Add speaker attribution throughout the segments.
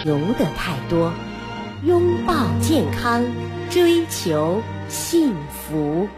Speaker 1: 求的太多，拥抱健康，追求幸福。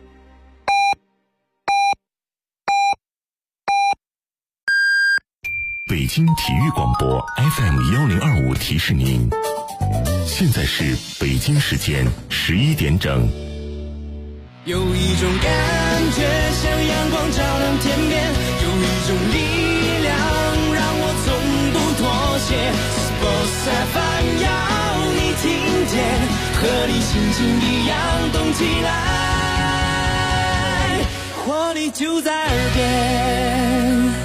Speaker 2: 北京体育广播 FM1025 提示您，现在是北京时间11点整。
Speaker 3: 有一种感觉像阳光照亮天边，有一种力量让我从不妥协。Sports FM 要你听见，和你心情一样动起来，活力就在耳边。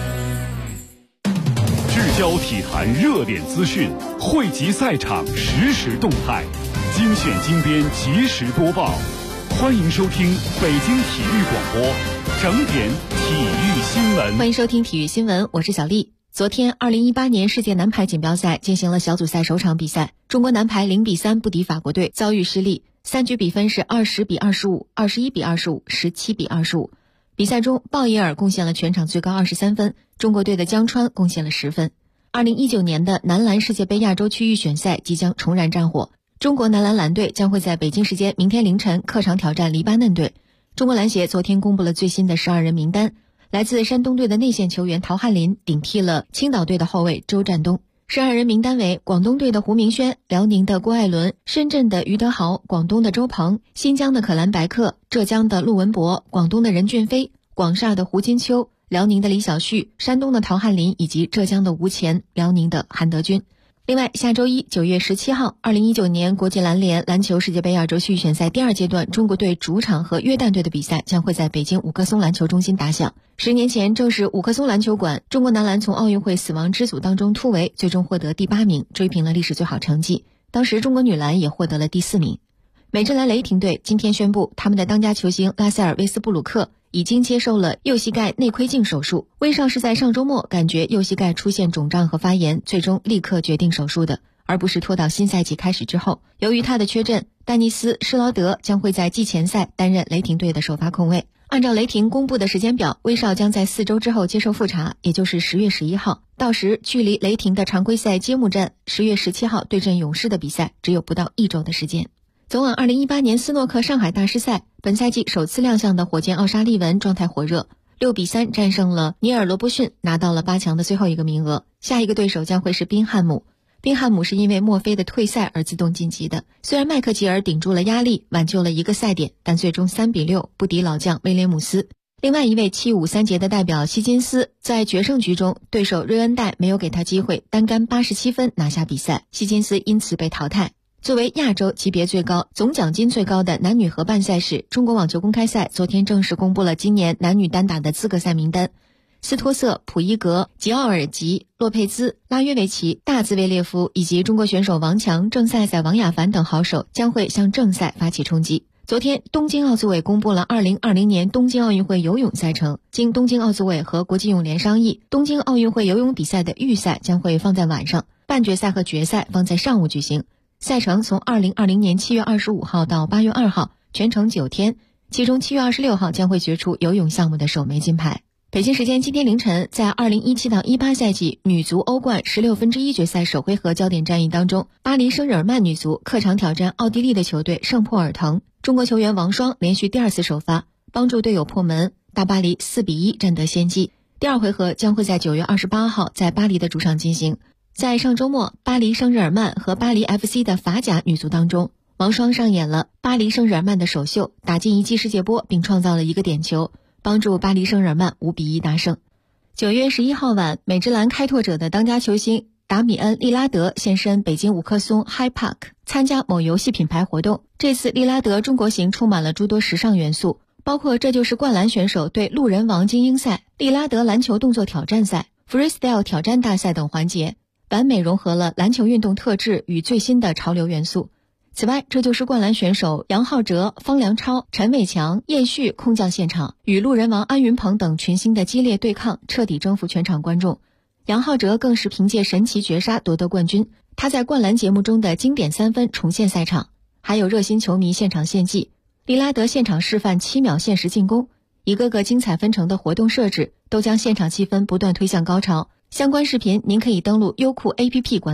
Speaker 4: 聚焦体坛热点资讯，汇集赛场实时动态，精选精编及时播报。欢迎收听北京体育广播整点体育新闻。
Speaker 5: 欢迎收听体育新闻，我是小丽。昨天2018年世界男排锦标赛进行了小组赛首场比赛，中国男排0比3不敌法国队，遭遇失利，3局比分是20比25、21比25、17比25。比赛中，鲍伊尔贡献了全场最高23分，中国队的江川贡献了10分。2019年的男篮世界杯亚洲区预选赛即将重燃战火，中国男篮蓝队将会在北京时间明天凌晨客场挑战黎巴嫩队。中国篮协昨天公布了最新的12人名单，来自山东队的内线球员陶汉林顶替了青岛队的后卫周占东。12人名单为广东队的胡明轩、辽宁的郭艾伦、深圳的于德豪、广东的周鹏、新疆的可兰白克、浙江的陆文博、广东的任骏飞、广厦的胡金秋、辽宁的李晓旭、山东的陶汉林以及浙江的吴前、辽宁的韩德君。另外，下周一9月17号2019年国际篮联篮球世界杯亚洲区预选赛第2阶段中国队主场和约旦队的比赛将会在北京五棵松篮球中心打响。10年前，正是五棵松篮球馆，中国男篮从奥运会死亡之组当中突围，最终获得第8名，追平了历史最好成绩。当时中国女篮也获得了第4名。美职篮雷霆队今天宣布，他们的当家球星拉塞尔·威斯布鲁克已经接受了右膝盖内窥镜手术。威少是在上周末感觉右膝盖出现肿胀和发炎，最终立刻决定手术的，而不是拖到新赛季开始之后。由于他的缺阵，丹尼斯·施劳德将会在季前赛担任雷霆队的首发控卫。按照雷霆公布的时间表，威少将在4周之后接受复查，也就是10月11号。到时距离雷霆的常规赛揭幕战10月17号对阵勇士的比赛只有不到1周的时间。走往2018年斯诺克上海大师赛，本赛季首次亮相的火箭奥沙利文状态火热，6比3战胜了尼尔罗伯逊，拿到了8强的最后一个名额。下一个对手将会是宾汉姆。宾汉姆是因为墨菲的退赛而自动晋级的，虽然麦克吉尔顶住了压力，挽救了1个赛点，但最终3比6不敌老将威廉姆斯。另外一位7-5-3节的代表希金斯在决胜局中，对手瑞恩戴没有给他机会，单干87分拿下比赛，希金斯因此被淘汰。作为亚洲级别最高、总奖金最高的男女合办赛事，中国网球公开赛昨天正式公布了今年男女单打的资格赛名单。斯托瑟、普伊格、吉奥尔吉、洛佩兹、拉约维奇、大兹维列夫以及中国选手王强、郑赛赛、王亚凡等好手将会向正赛发起冲击。昨天，东京奥组委公布了2020年东京奥运会游泳赛程。经东京奥组委和国际泳联商议，东京奥运会游泳比赛的预赛将会放在晚上，半决赛和决赛放在上午举行。赛程从2020年7月25号到8月2号，全程9天，其中7月26号将会决出游泳项目的首枚金牌。北京时间今天凌晨，在2017-18赛季女足欧冠16分之一决赛首回合焦点战役当中，巴黎圣日耳曼女足客场挑战奥地利的球队圣珀尔滕。中国球员王霜连续第2次首发，帮助队友破门，大巴黎4比1占得先机。第2回合将会在9月28号在巴黎的主场进行。在上周末，巴黎圣日耳曼和巴黎 FC 的法甲女足当中，王霜上演了巴黎圣日耳曼的首秀，打进1记世界波，并创造了1个点球，帮助巴黎圣日耳曼5比1大胜。9月11号晚，美职篮开拓者的当家球星达米恩·利拉德现身北京五棵松 High Park 参加某游戏品牌活动。这次利拉德中国行充满了诸多时尚元素，包括这就是灌篮选手对路人王精英赛、利拉德篮球动作挑战赛、Freestyle 挑战大赛等环节，完美融合了篮球运动特质与最新的潮流元素。此外，这就是灌篮选手杨浩哲、方良超、陈伟强、叶旭空降现场，与路人王安云鹏等群星的激烈对抗，彻底征服全场观众。杨浩哲更是凭借神奇绝杀夺得冠军，他在灌篮节目中的经典3分重现赛场。还有热心球迷现场献技，利拉德现场示范7秒限时进攻，一个个精彩纷呈的活动设置都将现场气氛不断推向高潮。相关视频您可以登录优酷 APP 观看。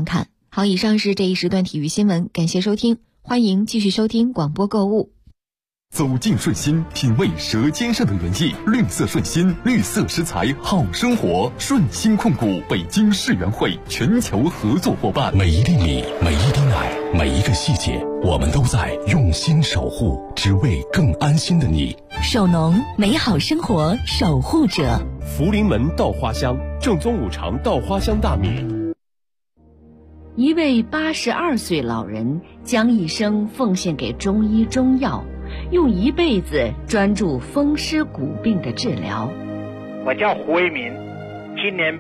Speaker 5: 好，以上是这一时段体育新闻，感谢收听，欢迎继续收听广播购物。
Speaker 6: 走进顺心，品味舌尖上的原意。绿色顺心，绿色食材好生活。顺心控股北京世园会全球合作伙伴。
Speaker 2: 每一粒米，每一滴奶，每一个细节，我们都在用心守护，只为更安心的你。
Speaker 7: 守农，美好生活守护者。
Speaker 8: 福临门稻花香，正宗五常稻花香大米。
Speaker 1: 一位82岁老人将一生奉献给中医中药，用一辈子专注风湿骨病的治疗。
Speaker 9: 我叫胡为民，今年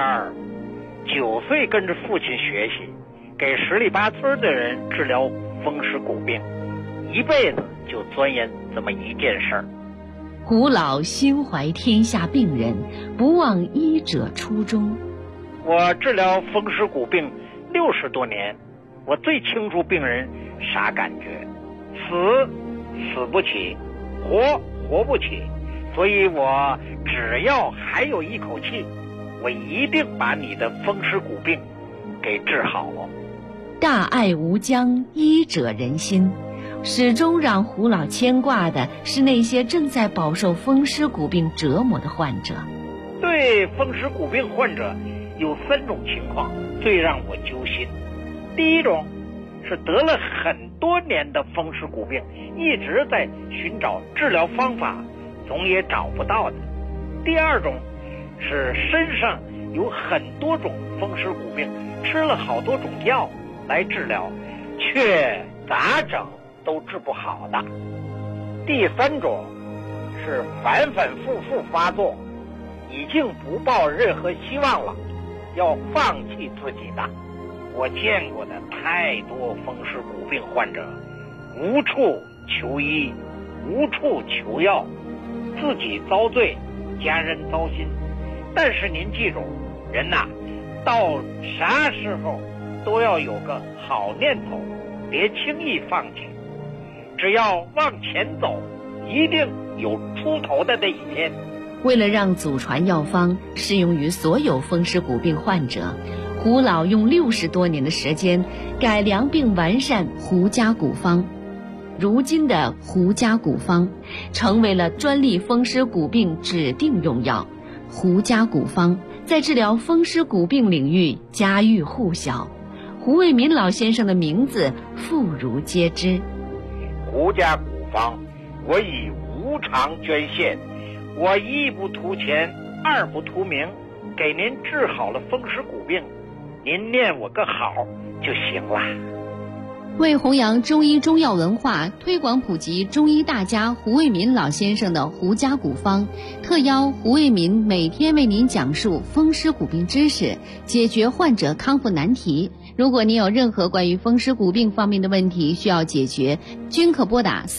Speaker 9: 82，9岁跟着父亲学习，给十里八村的人治疗风湿骨病，一辈子就钻研这么一件事儿。
Speaker 1: 胡老心怀天下病人，不忘医者初衷。
Speaker 9: 我治疗风湿骨病60多年，我最清楚病人啥感觉，死不起，活不起，所以我只要还有一口气，我一定把你的风湿骨病给治好了。
Speaker 1: 大爱无疆，医者仁心。始终让胡老牵挂的是那些正在饱受风湿骨病折磨的患者。
Speaker 9: 对风湿骨病患者有3种情况最让我揪心。第一种是得了很多年的风湿骨病，一直在寻找治疗方法，总也找不到的。第二种是身上有很多种风湿骨病，吃了好多种药来治疗，却咋整都治不好的。第3种是反反复复发作，已经不抱任何希望了，要放弃自己的。我见过的太多风湿骨病患者，无处求医，无处求药，自己遭罪，家人糟心。但是您记住，人呐，到啥时候都要有个好念头，别轻易放弃。只要往前走，一定有出头的那一天。
Speaker 1: 为了让祖传药方适用于所有风湿骨病患者，胡老用60多年的时间改良并完善胡家骨方。如今的胡家骨方成为了专利风湿骨病指定用药。胡家骨方在治疗风湿骨病领域家喻户晓，胡为民老先生的名字妇孺皆知。
Speaker 9: 胡家骨方，我以无偿捐献，我一不图钱，二不图名，给您治好了风湿骨病，您念我个好就行了。
Speaker 5: 为弘扬中医中药文化，推广普及中医大家胡为民老先生的胡家骨方，特邀胡为民每天为您讲述风湿骨病知识，解决患者康复难题。如果您有任何关于风湿骨病方面的问题需要解决，均可拨打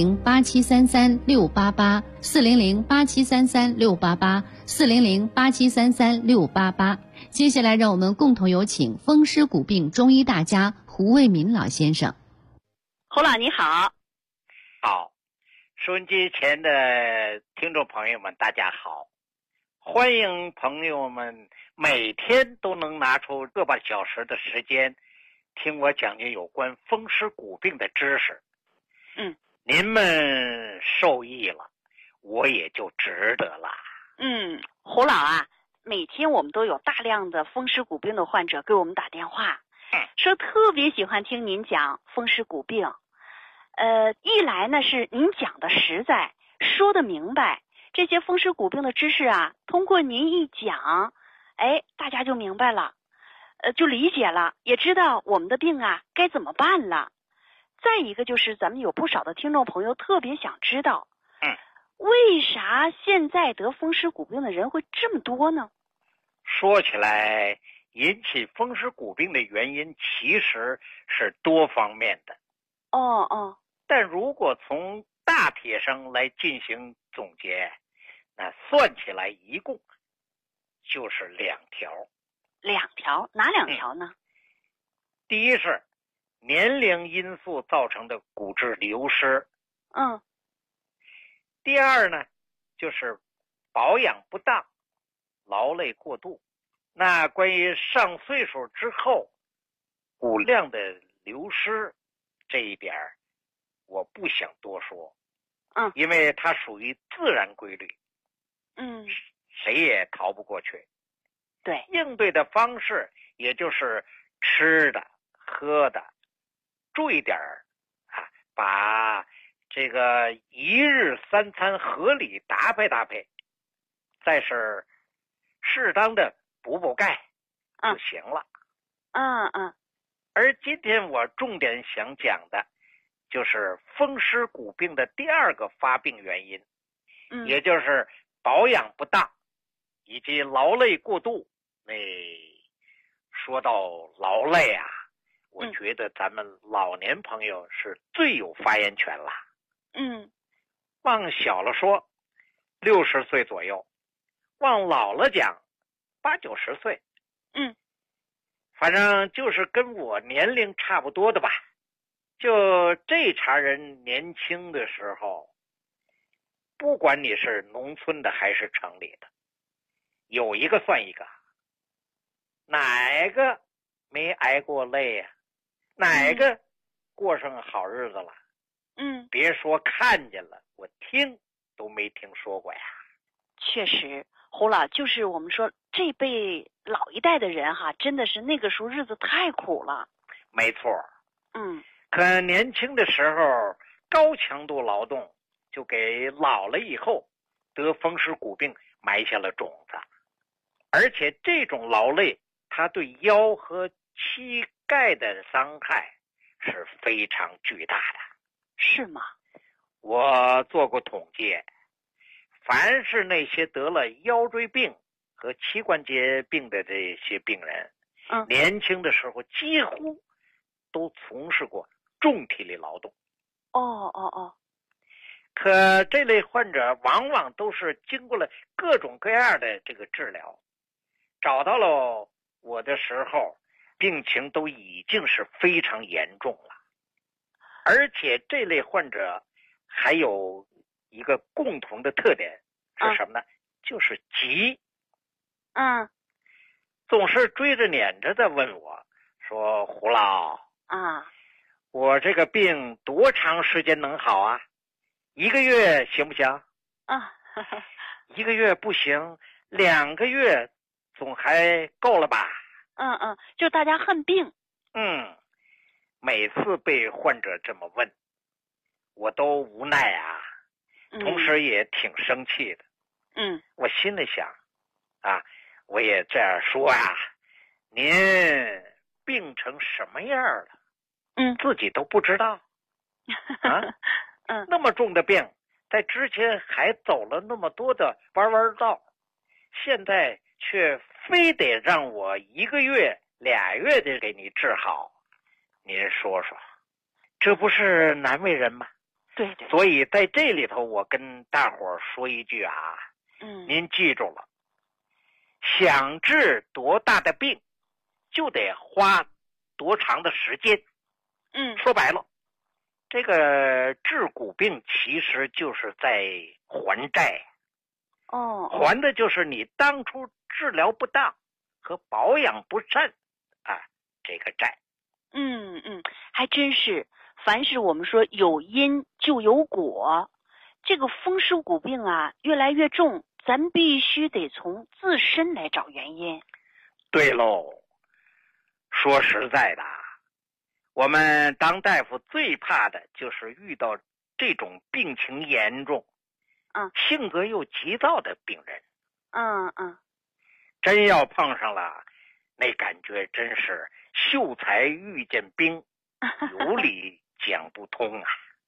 Speaker 5: 400-8733-688 400-8733-688 400-8733-688。接下来让我们共同有请风湿骨病中医大家胡为民老先生。
Speaker 10: 胡老你好。
Speaker 9: 好，收音机前的听众朋友们大家好，欢迎朋友们每天都能拿出个把小时的时间听我讲解有关风湿骨病的知识。您们受益了，我也就值得了。
Speaker 10: 胡老啊，每天我们都有大量的风湿骨病的患者给我们打电话，说特别喜欢听您讲风湿骨病。一来呢是您讲的实在，说的明白，这些风湿骨病的知识啊，通过您一讲，大家就明白了，就理解了，也知道我们的病啊该怎么办了。再一个就是咱们有不少的听众朋友特别想知道，为啥现在得风湿骨病的人会这么多呢？
Speaker 9: 说起来，引起风湿骨病的原因其实是多方面的。但如果从大体上来进行总结，那算起来一共就是2条。
Speaker 10: 2条？哪2条呢？
Speaker 9: 第一是年龄因素造成的骨质流失。第二呢，就是保养不当，劳累过度。那关于上岁数之后骨量的流失这一点我不想多说，因为它属于自然规律，谁也逃不过去。
Speaker 10: 对，
Speaker 9: 应对的方式也就是吃的、喝的，注意点把这个一日三餐合理搭配搭配，再是适当的补钙就行了。而今天我重点想讲的就是风湿骨病的第二个发病原因，也就是保养不当以及劳累过度。说到劳累啊，我觉得咱们老年朋友是最有发言权了。往小了说60岁左右，往老了讲80、90岁。反正就是跟我年龄差不多的吧。就这茬人年轻的时候，不管你是农村的还是城里的，有一个算一个，哪个没挨过累呀？哪个过上好日子了？别说看见了，我听都没听说过呀。
Speaker 10: 确实，胡老，就是我们说这辈老一代的人哈，真的是那个时候日子太苦了。
Speaker 9: 没错。可年轻的时候高强度劳动，就给老了以后得风湿骨病埋下了种子。而且这种劳累，它对腰和膝盖的伤害是非常巨大的。
Speaker 10: 是吗？
Speaker 9: 我做过统计，凡是那些得了腰椎病和膝关节病的这些病人，年轻的时候几乎都从事过重体力劳动。可这类患者往往都是经过了各种各样的这个治疗，找到了我的时候，病情都已经是非常严重了。而且这类患者还有一个共同的特点是什么呢？就是急。总是追着撵着的问我说，胡老我这个病多长时间能好啊？1个月行不行？1个月不行，2个月总还够了吧？
Speaker 10: 就大家恨病。
Speaker 9: 每次被患者这么问，我都无奈同时也挺生气的。我心里想我也这样说您病成什么样了？自己都不知道那么重的病，在之前还走了那么多的弯道，现在却非得让我1个月、2月的给你治好，您说说，这不是难为人吗？
Speaker 10: 对。
Speaker 9: 所以在这里头，我跟大伙儿说一句您记住了，想治多大的病，就得花多长的时间。说白了，这个治骨病其实就是在还债。还的就是你当初治疗不当和保养不善这个债。
Speaker 10: 还真是，凡是我们说有因就有果，这个风湿骨病越来越重，咱必须得从自身来找原因。
Speaker 9: 对喽，说实在的，我们当大夫最怕的就是遇到这种病情严重性格又急躁的病人。真要碰上了，那感觉真是秀才遇见兵，有理讲不通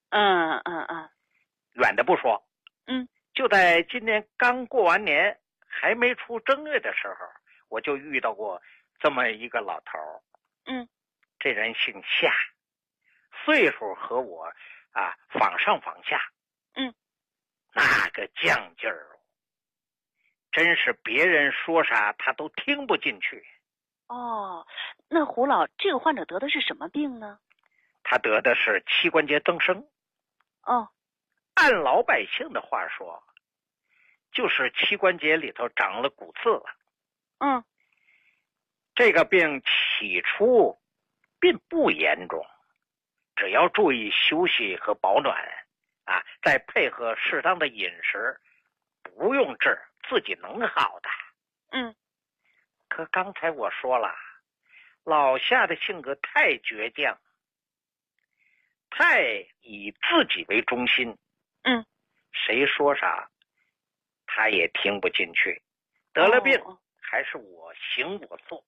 Speaker 9: 远的不说，就在今年刚过完年还没出正月的时候，我就遇到过这么一个老头。这人姓夏，岁数和我仿上仿下。那个犟劲儿，真是别人说啥他都听不进去。
Speaker 10: 那胡老，这个患者得的是什么病呢？
Speaker 9: 他得的是膝关节增生。按老百姓的话说，就是膝关节里头长了骨刺了。这个病起初并不严重，只要注意休息和保暖啊，再配合适当的饮食，不用治，自己能好的。可刚才我说了，老夏的性格太倔强，太以自己为中心。谁说啥他也听不进去，得了病还是我行我素。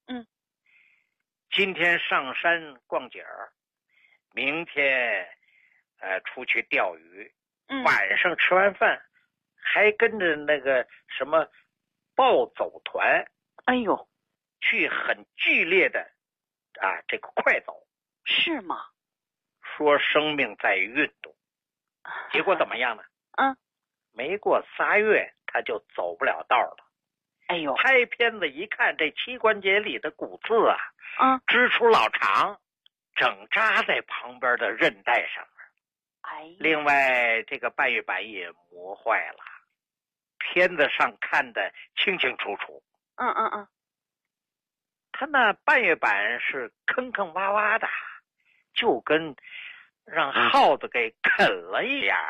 Speaker 9: 今天上山逛景儿，明天出去钓鱼，晚上吃完饭还跟着那个什么暴走团，去很剧烈的这个快走。
Speaker 10: 是吗？
Speaker 9: 说生命在于运动，结果怎么样呢？没过3月他就走不了道了。拍片子一看，这膝关节里的骨刺支出老长，整扎在旁边的韧带上面。另外这个半月板也磨坏了，片子上看的清清楚楚。他那半月板是坑坑洼洼的，就跟让耗子给啃了一样。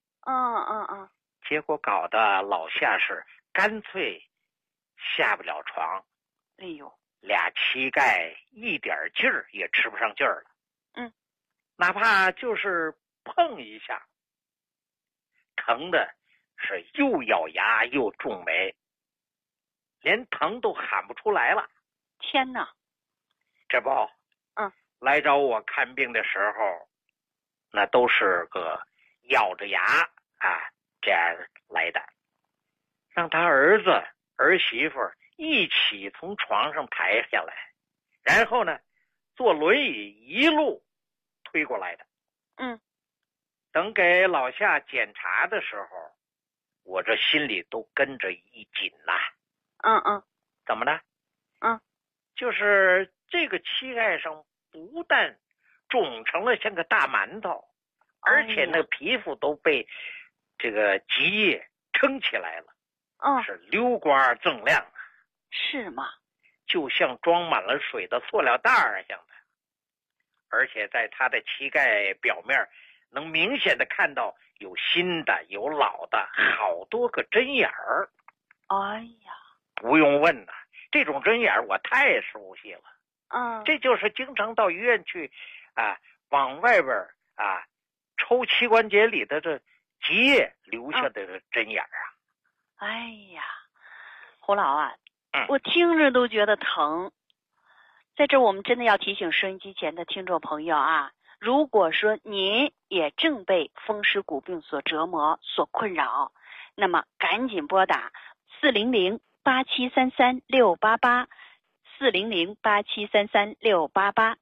Speaker 9: 结果搞得老夏是干脆下不了床。俩膝盖一点劲儿也吃不上劲儿了。哪怕就是碰一下，疼的是又咬牙又皱眉，连疼都喊不出来了。
Speaker 10: 天哪！
Speaker 9: 这不，来找我看病的时候，那都是个咬着牙这样来的，让他儿子儿媳妇一起从床上抬下来，然后呢坐轮椅一路推过来的。等给老夏检查的时候，我这心里都跟着一紧呐。怎么了？就是这个膝盖上不但肿成了像个大馒头，而且那皮肤都被这个积液撑起来了。是溜光锃亮。
Speaker 10: 是吗？
Speaker 9: 就像装满了水的塑料袋儿像的。而且在他的膝盖表面能明显的看到有新的有老的好多个针眼儿。不用问呐，这种针眼儿我太熟悉了。这就是经常到医院去往外边抽膝关节里的这积液留下的针眼儿。
Speaker 10: 胡老我听着都觉得疼。在这我们真的要提醒收音机前的听众朋友如果说您也正被风湿骨病所折磨所困扰，那么赶紧拨打400-8733-688 400-8733-688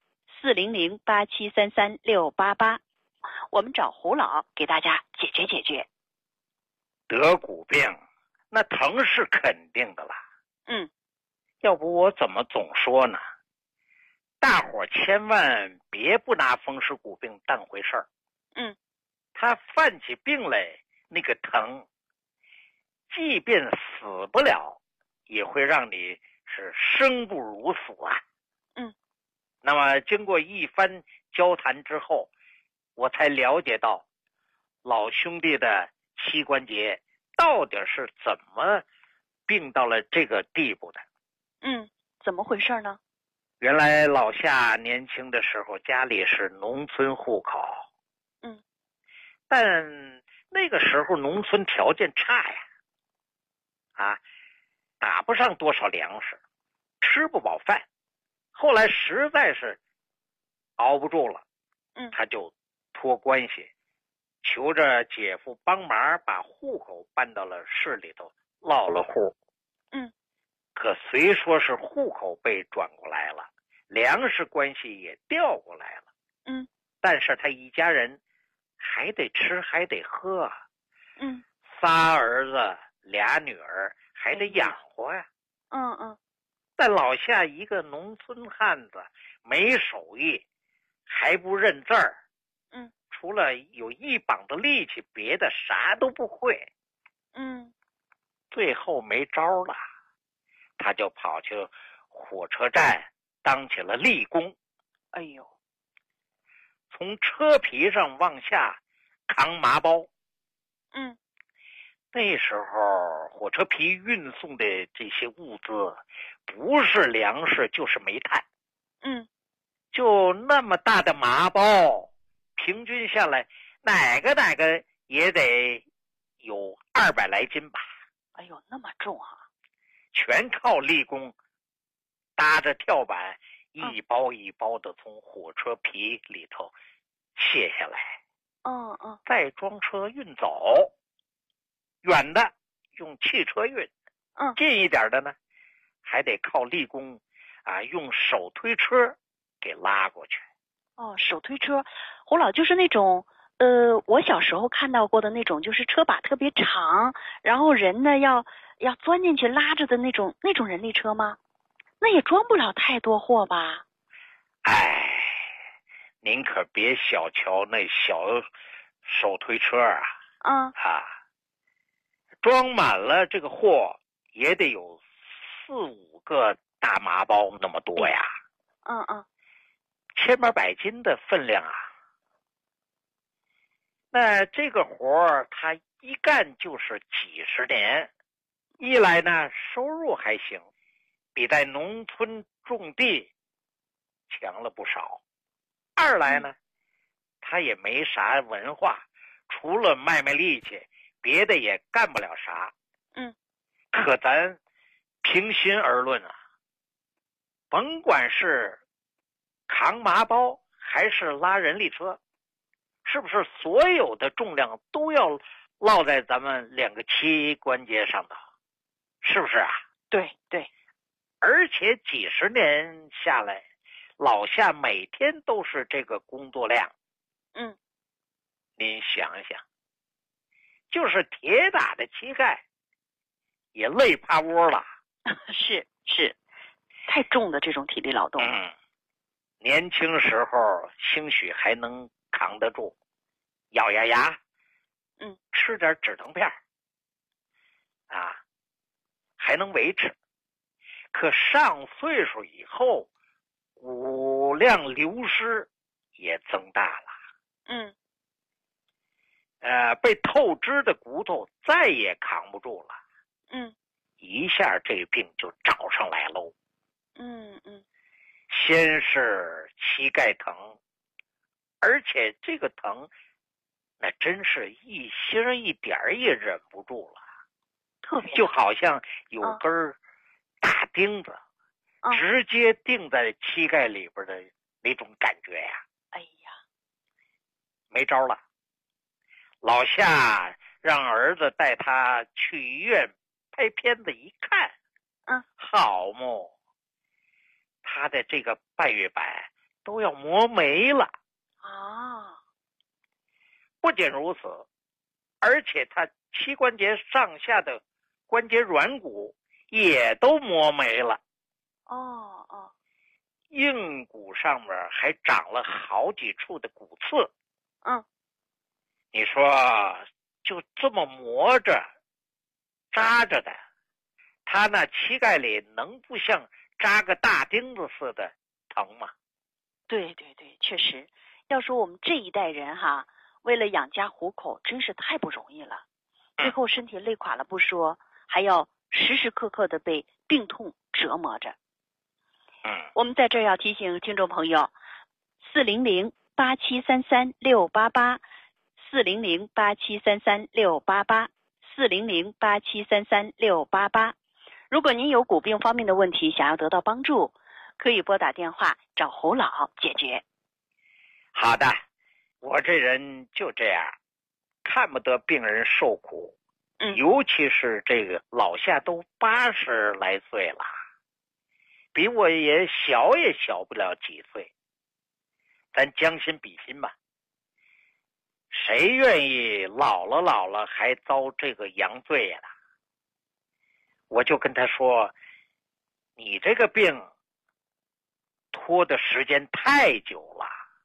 Speaker 10: 400-8733-688，我们找胡老给大家解决。
Speaker 9: 得骨病那疼是肯定的了。要不我怎么总说呢？大伙千万别不拿风湿骨病当回事儿。他犯起病来那个疼，即便死不了，也会让你是生不如死。那么经过一番交谈之后，我才了解到老兄弟的膝关节到底是怎么病到了这个地步的。
Speaker 10: 怎么回事呢？
Speaker 9: 原来老夏年轻的时候家里是农村户口。但那个时候农村条件差呀，打不上多少粮食，吃不饱饭。后来实在是熬不住了，他就托关系求着姐夫帮忙把户口搬到了市里头落了户。可虽说是户口被转过来了，粮食关系也调过来了，但是他一家人还得吃还得喝，3儿子2女儿还得养活呀。在老夏一个农村汉子，没手艺，还不认字儿，除了有一膀子力气，别的啥都不会。最后没招了，他就跑去火车站当起了力工，
Speaker 10: 哎呦，
Speaker 9: 从车皮上往下扛麻包。那时候火车皮运送的这些物资，不是粮食就是煤炭。就那么大的麻包，平均下来哪个也得有200来斤吧。
Speaker 10: 哎呦，那么重啊！
Speaker 9: 全靠力工搭着跳板，一包一包的从火车皮里头卸下来，再装车运走。远的用汽车运，近一点的呢，还得靠力工用手推车给拉过去。
Speaker 10: 手推车，胡老就是那种我小时候看到过的那种，就是车把特别长，然后人呢要钻进去拉着的那种人力车吗？那也装不了太多货吧？
Speaker 9: 您可别小瞧那小手推车装满了这个货也得有4-5个大麻包那么多呀。千八百斤的分量啊。那这个活他一干就是几十年，一来呢收入还行，比在农村种地强了不少；二来呢他也没啥文化，除了卖力气别的也干不了啥。可咱平心而论甭管是扛麻包还是拉人力车，是不是所有的重量都要落在咱们2个膝关节上头？是不是啊？
Speaker 10: 对。
Speaker 9: 而且几十年下来，老夏每天都是这个工作量。您想想，就是铁打的膝盖也累趴窝了。
Speaker 10: 是，太重的这种体力劳动。
Speaker 9: 年轻时候兴许还能扛得住，咬牙吃点止疼片还能维持。可上岁数以后，骨量流失也增大了。被透支的骨头再也扛不住了。一下这病就找上来喽。先是膝盖疼，而且这个疼那真是一星一点也忍不住了，
Speaker 10: 特别
Speaker 9: 就好像有根大钉子直接钉在膝盖里边的那种感觉呀。没招了，老夏让儿子带他去医院拍片子一看，好嘛，他的这个半月板都要磨没了。不仅如此，而且他膝关节上下的关节软骨也都磨没了。硬骨上面还长了好几处的骨刺。你说就这么磨着扎着的，他那膝盖里能不像扎个大钉子似的疼吗？
Speaker 10: 对，确实。要说我们这一代人为了养家糊口真是太不容易了，最后身体累垮了不说，还要时时刻刻的被病痛折磨着。我们在这儿要提醒听众朋友，400-8733-688 400-8733-688 400-8733-688。如果您有骨病方面的问题，想要得到帮助，可以拨打电话找侯老解决。
Speaker 9: 好的，我这人就这样，看不得病人受苦。尤其是这个老夏都80来岁了，比我也小不了几岁，咱将心比心吧。谁愿意老了还遭这个洋罪呀？我就跟他说，你这个病拖的时间太久了。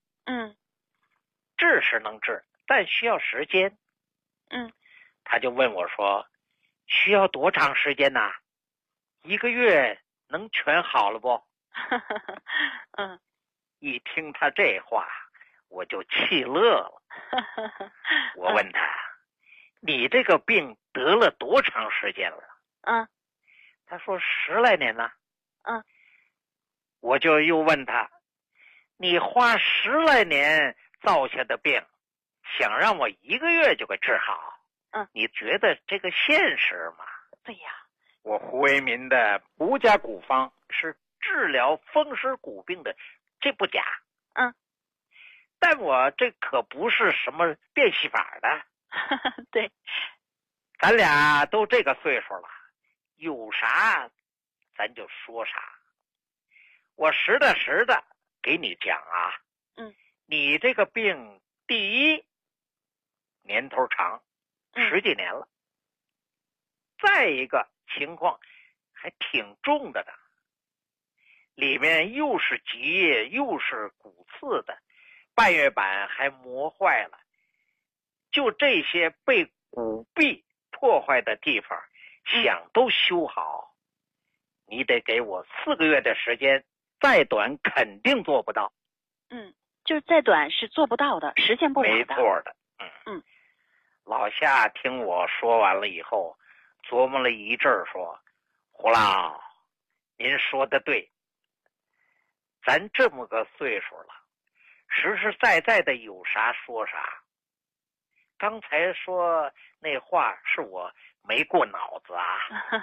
Speaker 9: 治是能治，但需要时间。他就问我说，需要多长时间呢？1个月能全好了不？ 一听他这话，我就气乐了。我问他：“你这个病得了多长时间了？”他说10来年了。我就又问他：“你花10来年造下的病，想让我1个月就给治好？你觉得这个现实吗？”
Speaker 10: 对呀，
Speaker 9: 我胡为民的胡家古方是治疗风湿骨病的，这不假。但我这可不是什么变戏法的。
Speaker 10: 对，
Speaker 9: 咱俩都这个岁数了，有啥咱就说啥。我实打实的给你讲啊，你这个病第一年头长，10几年了，再一个情况还挺重的呢，里面又是积液又是骨刺的，半月板还磨坏了，就这些被骨壁破坏的地方，想都修好，你得给我4个月的时间，再短肯定做不到。
Speaker 10: 就是再短是做不到的，实现不了的。
Speaker 9: 没错的。老夏听我说完了以后，琢磨了一阵儿，说：“胡老，您说的对，咱这么个岁数了，实实在在的有啥说啥。刚才说那话是我没过脑子啊。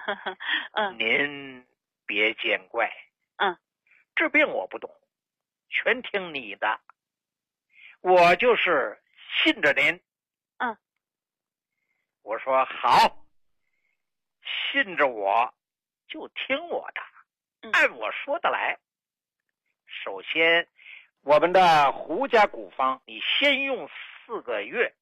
Speaker 9: 您别见怪。治病我不懂，全听你的，我就是信着您。我说好，信着我就听我的，按我说的来。首先，我们的胡家古方，你先用4个月，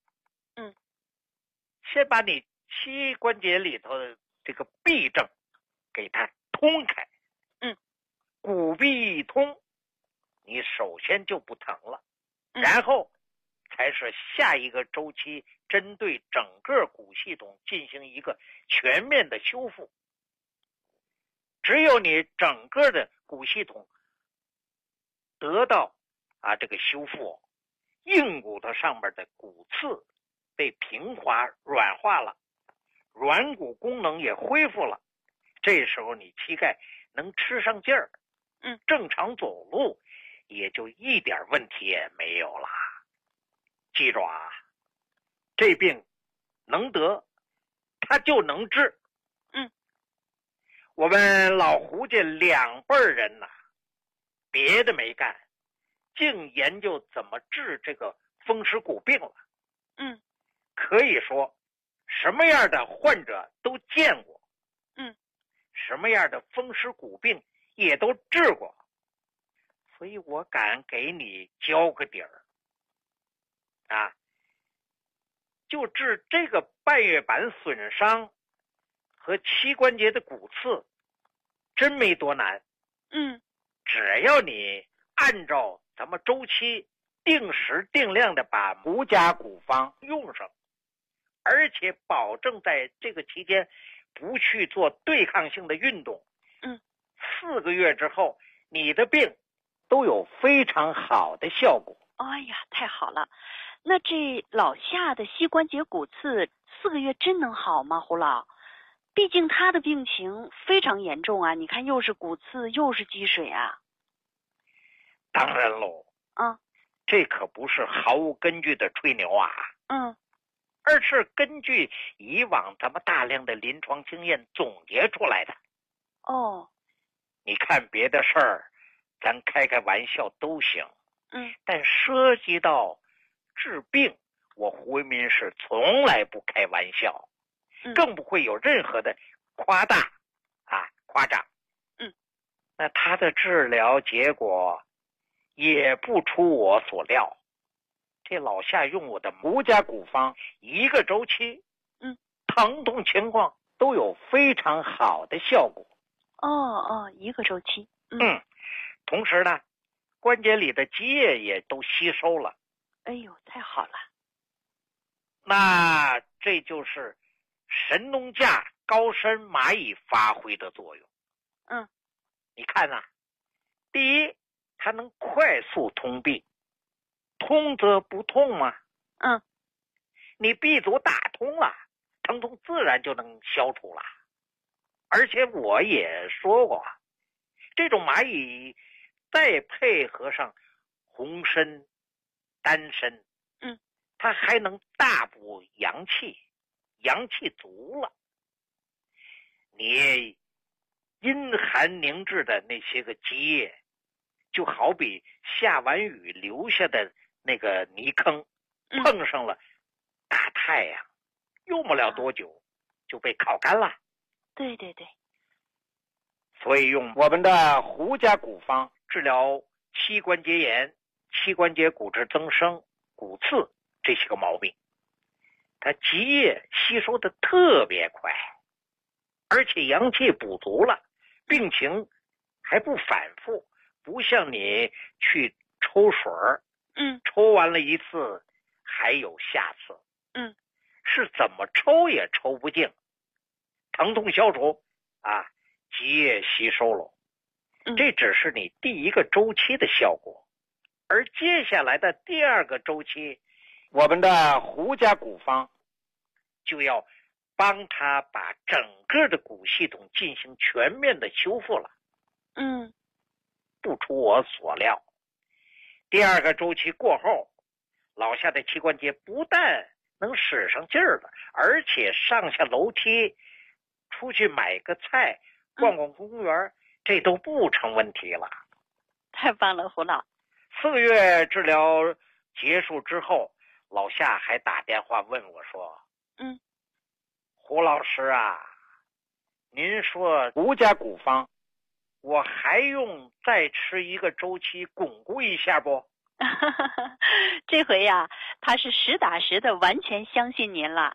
Speaker 9: 先把你膝关节里头的这个痹症给它通开。骨壁一通，你首先就不疼了，然后才是下一个周期，针对整个骨系统进行一个全面的修复。只有你整个的骨系统得到这个修复，硬骨头上面的骨刺被平滑软化了，软骨功能也恢复了，这时候你膝盖能吃上劲儿，正常走路也就一点问题也没有了。记住啊，这病能得，它就能治。我们老胡家2辈人呐，别的没干，净研究怎么治这个风湿骨病了。可以说什么样的患者都见过，什么样的风湿骨病也都治过，所以我敢给你交个底儿就治这个半月板损伤和膝关节的骨刺，真没多难。只要你按照咱们周期定时定量的把胡家古方用上，而且保证在这个期间不去做对抗性的运动，4个月之后你的病都有非常好的效果。
Speaker 10: 哎呀，太好了！那这老夏的膝关节骨刺4个月真能好吗？胡老，毕竟他的病情非常严重啊，你看又是骨刺又是积水啊。
Speaker 9: 当然喽，这可不是毫无根据的吹牛啊，而是根据以往咱们大量的临床经验总结出来的。你看别的事儿，咱开开玩笑都行，但涉及到治病，我胡为民是从来不开玩笑，更不会有任何的夸大夸张。那他的治疗结果也不出我所料，这老夏用我的胡家古方1个周期，疼痛情况都有非常好的效果。
Speaker 10: 1个周期。
Speaker 9: 同时呢，关节里的积液也都吸收了。
Speaker 10: 哎呦，太好了！
Speaker 9: 那这就是神农架高山蚂蚁发挥的作用。你看第一， 它能快速通病，通则不痛嘛。你B组打通了，疼痛自然就能消除了。而且我也说过，这种蚂蚁再配合上红参、丹参，它还能大补阳气，阳气足了，你阴寒凝滞的那些个积液，就好比下完雨留下的那个泥坑，碰上了大太阳，用不了多久就被烤干了。
Speaker 10: 对对对。
Speaker 9: 所以用我们的胡家骨方治疗膝关节炎、膝关节骨质增生、骨刺这些个毛病，它积液吸收的特别快，而且阳气补足了，病情还不反复，不像你去抽水儿，抽完了一次还有下次，是怎么抽也抽不净，疼痛消除啊，积液吸收了，这只是你第一个周期的效果，而接下来的第二个周期，我们的胡家骨方就要帮他把整个的骨系统进行全面的修复了。不出我所料，第二个周期过后，老夏的膝关节不但能使上劲儿了，而且上下楼梯、出去买个菜、逛逛公园，这都不成问题了。
Speaker 10: 太棒了，胡老。
Speaker 9: 4个月治疗结束之后，老夏还打电话问我说，胡老师啊，您说胡家骨方我还用再吃一个周期巩固一下不？
Speaker 10: 这回呀，他是实打实的完全相信您了。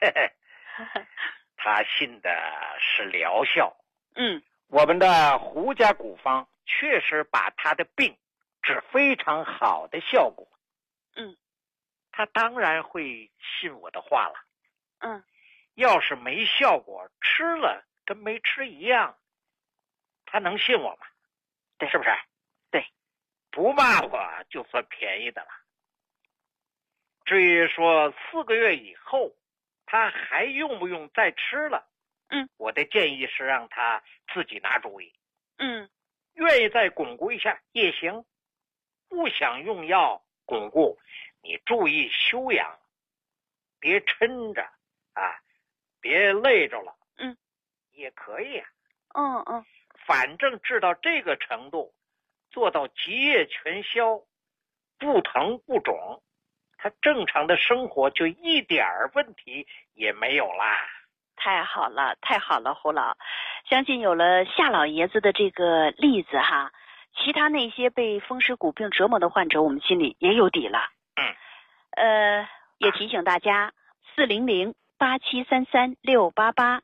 Speaker 9: 他信的是疗效。我们的胡家骨方确实把他的病治非常好的效果。他当然会信我的话了。要是没效果，吃了跟没吃一样，他能信我吗？
Speaker 10: 对，
Speaker 9: 是不是？
Speaker 10: 对，
Speaker 9: 不骂我就算便宜的了。至于说4个月以后他还用不用再吃了，我的建议是让他自己拿主意。愿意再巩固一下也行，不想用药巩固，你注意休养，别抻着啊，别累着了，也可以啊。反正治到这个程度，做到积液全消，不疼不肿，他正常的生活就一点问题也没有啦。
Speaker 10: 太好了，太好了，胡老，相信有了夏老爷子的这个例子哈，其他那些被风湿骨病折磨的患者，我们心里也有底了。也提醒大家，400-8733-688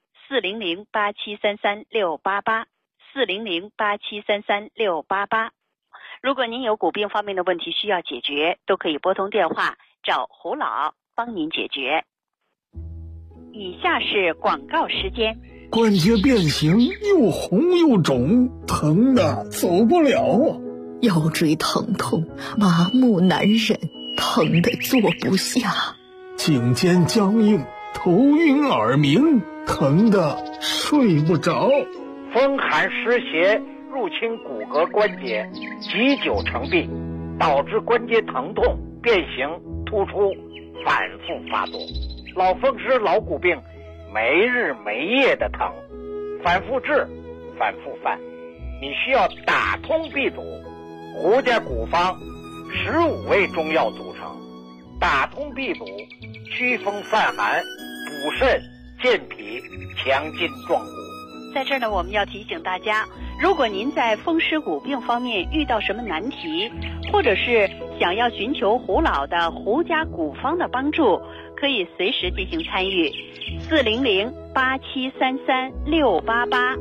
Speaker 10: 400-8733-688 400-8733-688。如果您有骨病方面的问题需要解决，都可以拨通电话找胡老帮您解决。以下是广告时间。
Speaker 11: 关节变形，又红又肿，疼的走不了啊！
Speaker 12: 腰椎疼痛，麻木难忍，疼得坐不下。
Speaker 11: 颈肩僵硬，头晕耳鸣，疼得睡不着。
Speaker 9: 风寒湿邪入侵骨骼关节，积久成病，导致关节疼痛、变形、突出，反复发作。老风湿、老骨病，没日没夜的疼，反复治，反复犯。你需要打通 B 组，胡家骨方15味中药组成，打通 B 组，祛风散寒，补肾健脾，强筋壮骨。
Speaker 10: 在这儿呢，我们要提醒大家，如果您在风湿骨病方面遇到什么难题，或者是想要寻求胡老的胡家骨方的帮助，可以随时进行参与。400-8733-688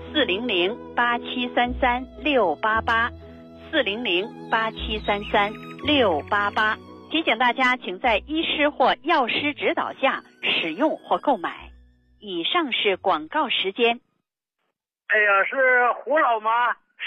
Speaker 10: 400-8733-688 400-8733-688。提醒大家，请在医师或药师指导下使用或购买。以上是广告时间。
Speaker 9: 哎呀，是胡老吗？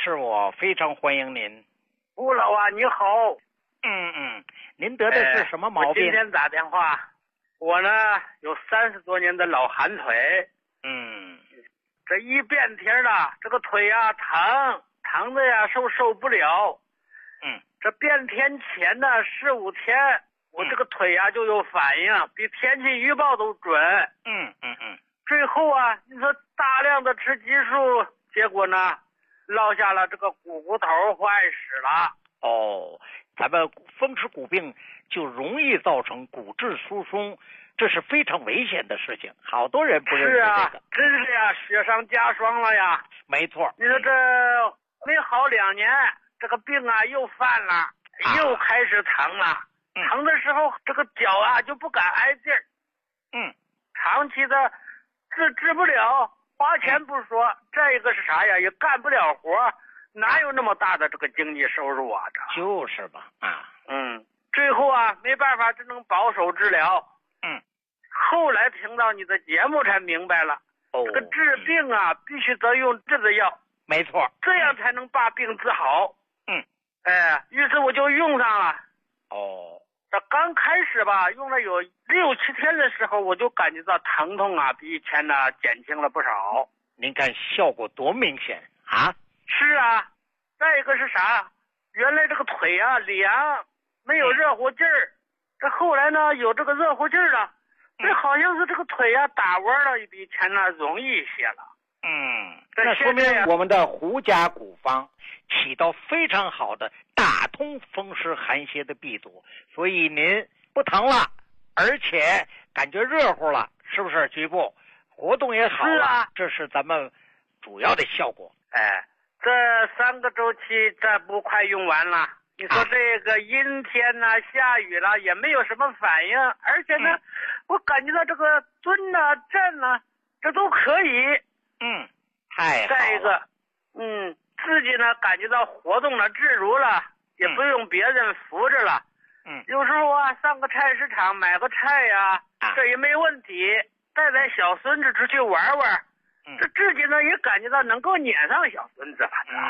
Speaker 9: 是我，非常欢迎您。
Speaker 13: 吴老啊，你好。
Speaker 9: 您得的是什么毛病？
Speaker 13: 我今天打电话，我呢有30多年的老寒腿。这一变天了，这个腿呀疼的呀受不了。这变天前呢4-5天，我这个腿呀就有反应，比天气预报都准。最后啊，你说大量的吃激素，结果呢落下了这个骨头坏死了。
Speaker 9: 咱们风湿骨病就容易造成骨质疏松，这是非常危险的事情，好多人不认识这个。
Speaker 13: 是啊，真是呀，雪上加霜了呀。
Speaker 9: 没错。
Speaker 13: 你说这没好2年，这个病啊又犯了，又开始疼了。疼的时候，这个脚啊就不敢挨劲儿。长期的治不了，花钱不说，再一个是啥呀？也干不了活，哪有那么大的这个经济收入啊？这
Speaker 9: 就是吧。
Speaker 13: 最后啊没办法，只能保守治疗。后来听到你的节目才明白了，这个治病啊必须得用治的药。
Speaker 9: 没错，
Speaker 13: 这样才能把病治好。于是我就用上了。这刚开始吧，用了有6-7天的时候，我就感觉到疼痛啊比以前呢减轻了不少。
Speaker 9: 您看效果多明显啊！
Speaker 13: 是啊，再一个是啥？原来这个腿啊凉，没有热乎劲儿。这后来呢有这个热乎劲儿了，这好像是这个腿啊打弯了，比以前呢容易一些了。
Speaker 9: 那说明我们的胡家骨方起到非常好的打通风湿寒邪的闭阻，所以您不疼了，而且感觉热乎了，是不是？局部活动也好了，这是咱们主要的效果。
Speaker 13: 这3个周期这不快用完了。你说这个阴天呢，下雨了也没有什么反应，而且呢，我感觉到这个蹲呢、站呢，这都可以。
Speaker 9: 太好了。
Speaker 13: 再一个，自己呢感觉到活动了、自如了，也不用别人扶着了。有时候啊，上个菜市场买个菜呀，这也没问题。带小孙子出去玩玩，这自己呢也感觉到能够撵上小孙子了。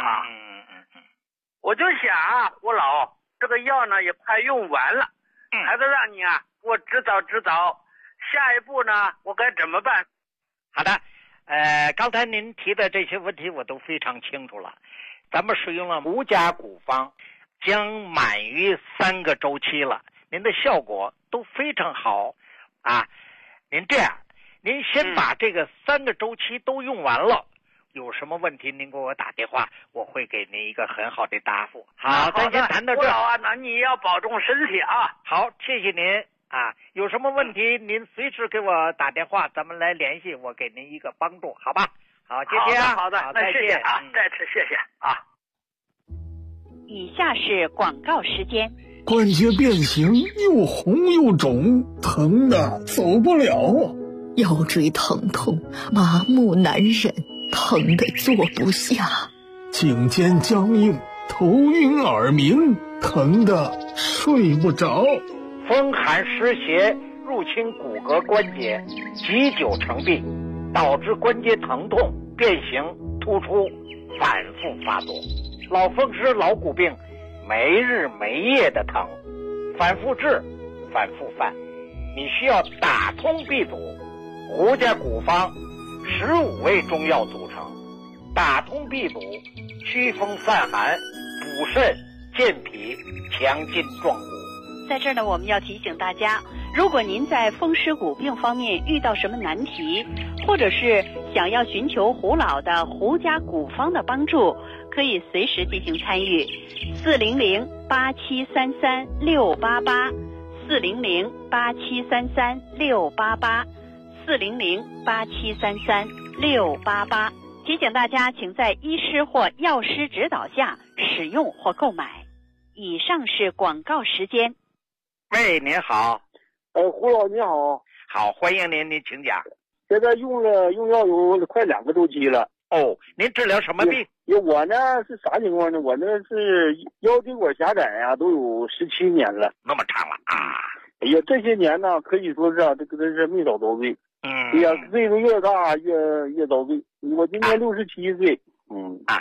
Speaker 13: 我就想啊，我老这个药呢也快用完了，还得让你啊给我指导指导，下一步呢我该怎么办？
Speaker 9: 好的。刚才您提的这些问题我都非常清楚了。咱们使用了胡家骨方，将满于3个周期了，您的效果都非常好啊。您这样，您先把这个3个周期都用完了，有什么问题您给我打电话，我会给您一个很好的答复。好，咱先谈到这儿。
Speaker 13: 啊，那你要保重身体啊。
Speaker 9: 好，谢谢您。有什么问题您随时给我打电话，咱们来联系，我给您一个帮助，好吧？好，谢谢啊。
Speaker 13: 好的，那谢谢啊，再次谢谢啊。
Speaker 10: 以下是广告时间。
Speaker 11: 关节变形，又红又肿，疼的走不了。
Speaker 12: 腰椎疼痛，麻木难忍，疼的坐不下。
Speaker 11: 颈肩僵硬，头晕耳鸣，疼的睡不着。
Speaker 9: 风寒湿邪入侵骨骼关节，积久成病，导致关节疼痛、变形、突出，反复发作。老风湿、老骨病，没日没夜的疼，反复治，反复犯。你需要打通闭阻，胡家骨方15味中药组成，打通闭阻，祛风散寒，补肾健脾，强筋壮骨。
Speaker 10: 在这儿呢，我们要提醒大家，如果您在风湿骨病方面遇到什么难题，或者是想要寻求胡老的胡家骨方的帮助，可以随时进行参与。400-8733-688，400-8733-688，400-8733-688。提醒大家，请在医师或药师指导下使用或购买。以上是广告时间。
Speaker 9: 喂，您好。
Speaker 14: 胡老你好。
Speaker 9: 好，欢迎您，您请讲。
Speaker 14: 现在用药有快2个周期了。
Speaker 9: 您治疗什么病？
Speaker 14: 我呢是啥情况呢？我呢是腰椎管狭窄啊，都有17年了。
Speaker 9: 那么长了啊！
Speaker 14: 哎呀，这些年呢可以说是这个是没少遭罪。哎呀，岁数越大越遭罪。我今年67岁。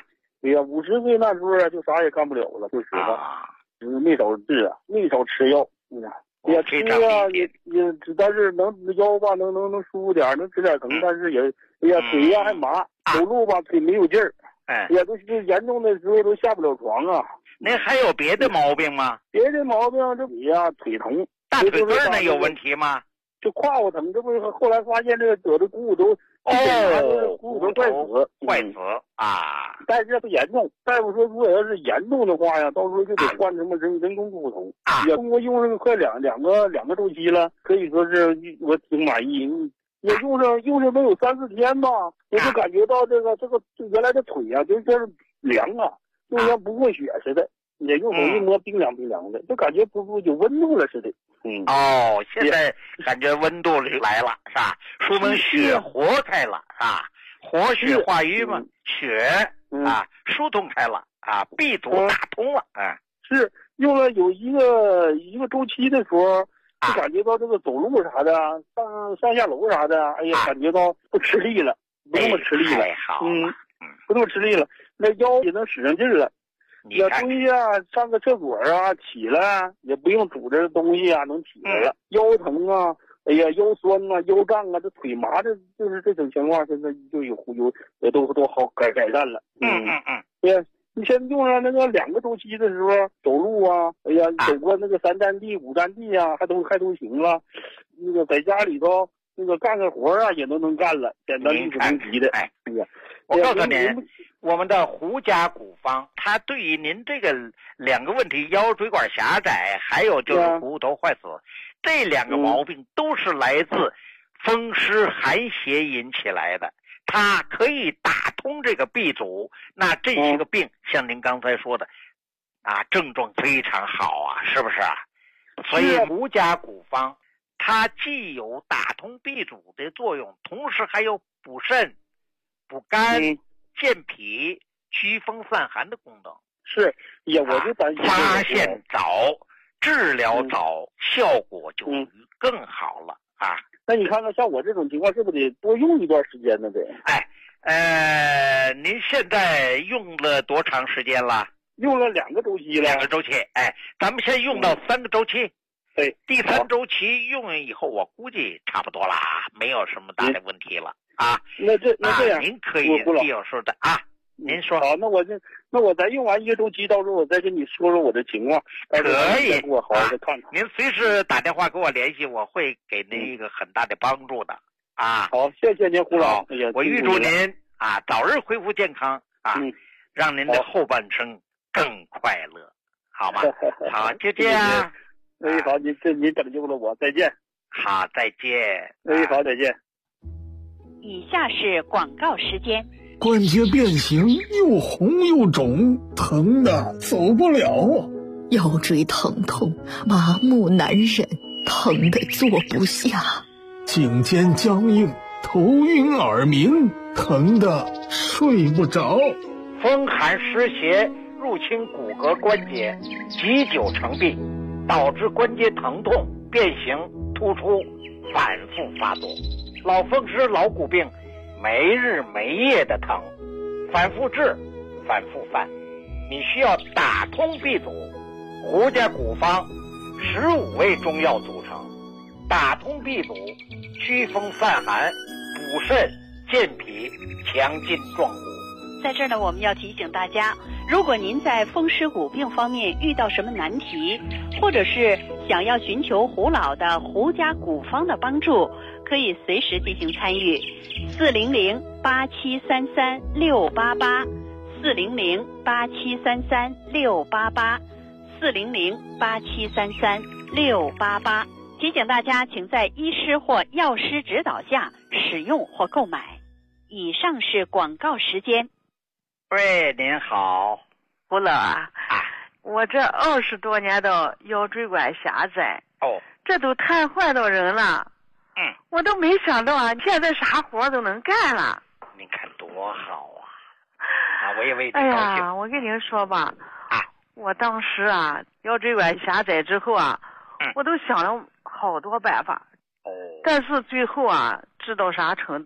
Speaker 14: 对呀，50岁那时候啊，就啥也干不了了，说实话，没少治啊，没少吃药，也吃啊，也，但是能腰吧，能舒服点，能止点疼，但是也，哎呀，腿呀还麻，走路吧腿没有劲儿，也都是严重的时候都下不了床啊。
Speaker 15: 那还有别的毛病吗？
Speaker 14: 别的毛病，这腿呀腿疼，
Speaker 15: 大腿根儿那有问题吗？
Speaker 14: 就胯骨疼，这不是后来发现这个得的股骨头。股骨头
Speaker 15: 坏死啊！
Speaker 14: 但是不严重，大夫说如果要是严重的话呀，到时候就得换什么人工股骨头。也通过用上快两个周期了，可以说是我挺满意。也用上能有3-4天吧，我就感觉到这个原来的腿啊，就是凉啊，就像不过血似的。也用手一摸，冰凉的，就感觉不有温度了似的。
Speaker 15: 现在感觉温度来了，是吧？说明血活开了，是吧？活血化瘀嘛，血疏通开了啊，闭阻打通了，
Speaker 14: 是用了有一个周期的时候，就感觉到这个走路啥的，上下楼啥的，哎呀，感觉到不吃力了，不那么吃力了，不那么吃力了，那腰也能使上劲了。也注意啊，上个厕所啊，起来也不用拄着东西啊，能起来了。腰疼啊，哎呀，腰酸啊，腰胀啊，这腿麻的，就是这种情况，现在就有都好改善了。对呀，你先用上那个2个周期的时候，走路啊，哎呀，走过那个3站地、5站地啊，还都行了。那个在家里头那个干个活啊，也都能干了，简单利索能急的。哎呀，
Speaker 15: 我告诉您。我们的胡家古方，它对于您这个2个问题，腰椎管狭窄，还有就是股骨头坏死，这2个毛病都是来自风湿寒邪引起来的，它可以打通这个闭阻。那这些个病，像您刚才说的，症状非常好啊，是不是啊？所以胡家古方，它既有打通闭阻的作用，同时还有补肾、补肝。健脾、祛风散寒的功能
Speaker 14: 是，也我就担心
Speaker 15: 发现早、治疗早，效果就更好了啊。
Speaker 14: 那你看看，像我这种情况，是不是得多用一段时间呢？得。
Speaker 15: 您现在用了多长时间了？
Speaker 14: 用了2个周期了。2
Speaker 15: 个周期，咱们先用到3个周期。
Speaker 14: 对，
Speaker 15: 第3周期用完以后，我估计差不多了，没有什么大的问题了。
Speaker 14: 那这样，
Speaker 15: 您可以必有说的啊。您说
Speaker 14: 好，那我再用完1个周期，到时候我再跟你说我的情况。
Speaker 15: 可以，
Speaker 14: 给我好好的看看。
Speaker 15: 您随时打电话给我联系，我会给您一个很大的帮助的啊。
Speaker 14: 好，谢谢您，胡老。
Speaker 15: 我预祝您早日恢复健康让您的后半生更快乐，好吗？好，就这样。
Speaker 14: 好，您拯救了我，再见。
Speaker 15: 好，再见。
Speaker 14: 好，再见。
Speaker 10: 以下是广告时间。
Speaker 11: 关节变形，又红又肿，疼的走不了啊！
Speaker 12: 腰椎疼痛，麻木难忍，疼的坐不下。
Speaker 11: 颈肩僵硬，头晕耳鸣，疼的睡不着。
Speaker 15: 风寒湿邪入侵骨骼关节，积久成病，导致关节疼痛、变形、突出，反复发作。老风湿、老骨病，没日没夜的疼，反复治，反复犯。你需要打通闭阻，胡家古方15味中药组成，打通闭阻，祛风散寒，补肾健脾，强筋壮骨。
Speaker 10: 在这儿呢，我们要提醒大家，如果您在风湿骨病方面遇到什么难题，或者是想要寻求胡老的胡家古方的帮助，可以随时进行参与。400-8733-688 400-8733-688 400-8733-688。提醒大家，请在医师或药师指导下使用或购买。以上是广告时间。
Speaker 15: 喂，您好，
Speaker 16: 胡老啊，我这20多年的腰椎管狭窄，这都瘫痪到人了。我都没想到现在啥活都能干了。
Speaker 15: 您看多好啊！我也为你高兴。
Speaker 16: 哎呀，我跟您说吧，我当时腰椎管狭窄之后我都想了好多办法。但是最后知道啥程度了？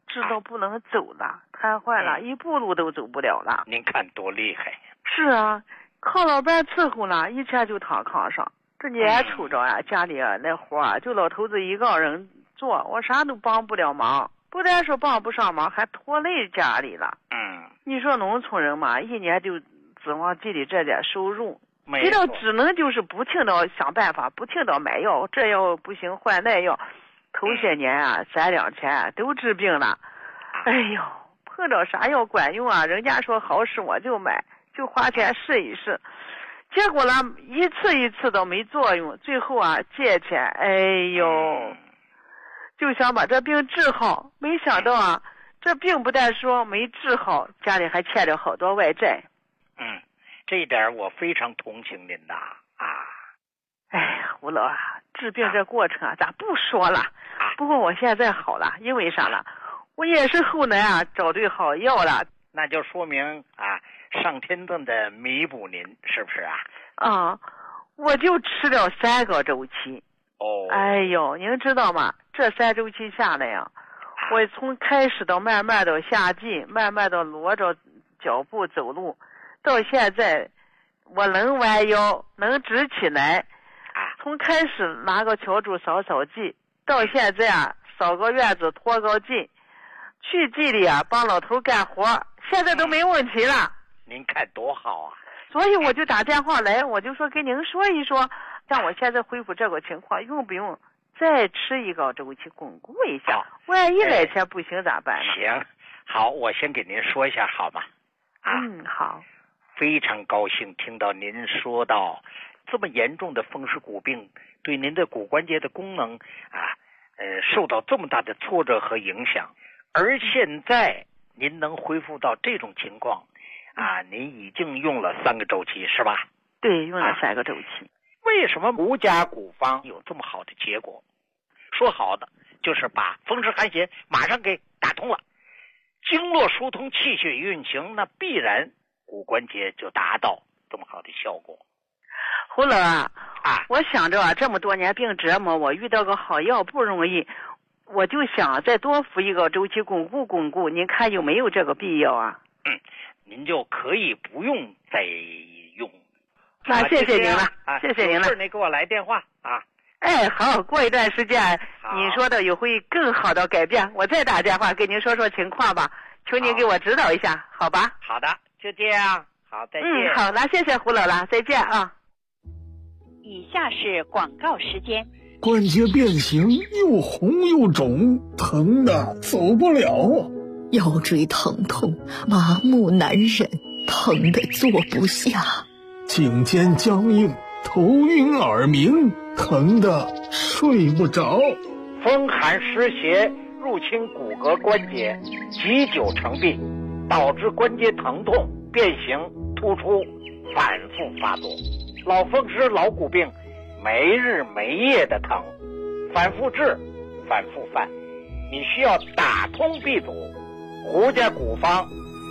Speaker 16: 知道不能走了，瘫痪了，一步路都走不了了。
Speaker 15: 您看多厉害！
Speaker 16: 是啊，靠老伴伺候了，一天就躺炕上。这你也瞅着呀，家里啊那活啊，就老头子一个人做，我啥都帮不了忙，不但说帮不上忙，还拖累家里了。你说农村人嘛，一年就指望自己这点收入，知道只能就是不停的想办法，不停的买药，这药不行换那药。头些年啊，3、2钱都治病了。哎呦，碰着啥药管用啊？人家说好使我就买，就花钱试一试。结果呢，一次一次都没作用，最后啊借钱，哎呦，就想把这病治好，没想到啊，这病不但说没治好，家里还欠了好多外债。
Speaker 15: 这一点我非常同情您的啊。
Speaker 16: 哎呀，胡老啊，治病这过程啊，咱不说了。不过我现在好了，因为啥了？我也是后来啊找对好药了。
Speaker 15: 那就说明啊，上天正在弥补您，是不是啊？
Speaker 16: 我就吃了3个周期。哎呦，您知道吗？这3周期下来呀，我从开始到慢慢的下进，慢慢的挪着脚步走路，到现在我能弯腰，能直起来。从开始拿个笤帚扫扫地，到现在啊扫个院子拖个地，去地里啊帮老头干活，现在都没问题了。
Speaker 15: 您看多好啊！
Speaker 16: 所以我就打电话来，我就说跟您说一说，像我现在恢复这个情况，用不用再吃1个周期巩固一下？万一来钱不行咋办呢？
Speaker 15: 行，好，我先给您说一下好吗？
Speaker 16: 好。
Speaker 15: 非常高兴听到您说到这么严重的风湿骨病对您的骨关节的功能受到这么大的挫折和影响，而现在您能恢复到这种情况您已经用了3个周期是吧？
Speaker 16: 对，用了3个周期。
Speaker 15: 为什么胡家古方有这么好的结果？说好的就是把风湿寒邪马上给打通了，经络疏通，气血运行，那必然骨关节就达到这么好的效果。
Speaker 16: 胡老我想着这么多年病折磨我，遇到个好药不容易，我就想再多服1个周期巩固巩固，您看有没有这个必要啊？
Speaker 15: 您就可以不用再用。
Speaker 16: 那谢谢您了，谢谢您了。
Speaker 15: 你给我来电话啊。
Speaker 16: 好，过一段时间你说的有会更好的改变，我再打电话跟您说说情况吧，求您给我指导一下，好吧？
Speaker 15: 好的，就这样，好，再见。
Speaker 16: 好，那谢谢胡老了，再见啊。
Speaker 10: 以下是广告时间。
Speaker 11: 关节变形，又红又肿，疼的走不了。
Speaker 12: 腰椎疼痛，麻木难忍，疼得坐不下。
Speaker 11: 颈肩僵硬，头晕耳鸣，疼得睡不着。
Speaker 15: 风寒湿邪入侵骨骼关节，积久成病，导致关节疼痛、变形、突出，反复发作。老风湿、老骨病，没日没夜的疼，反复治，反复犯。你需要打通闭阻，胡家古方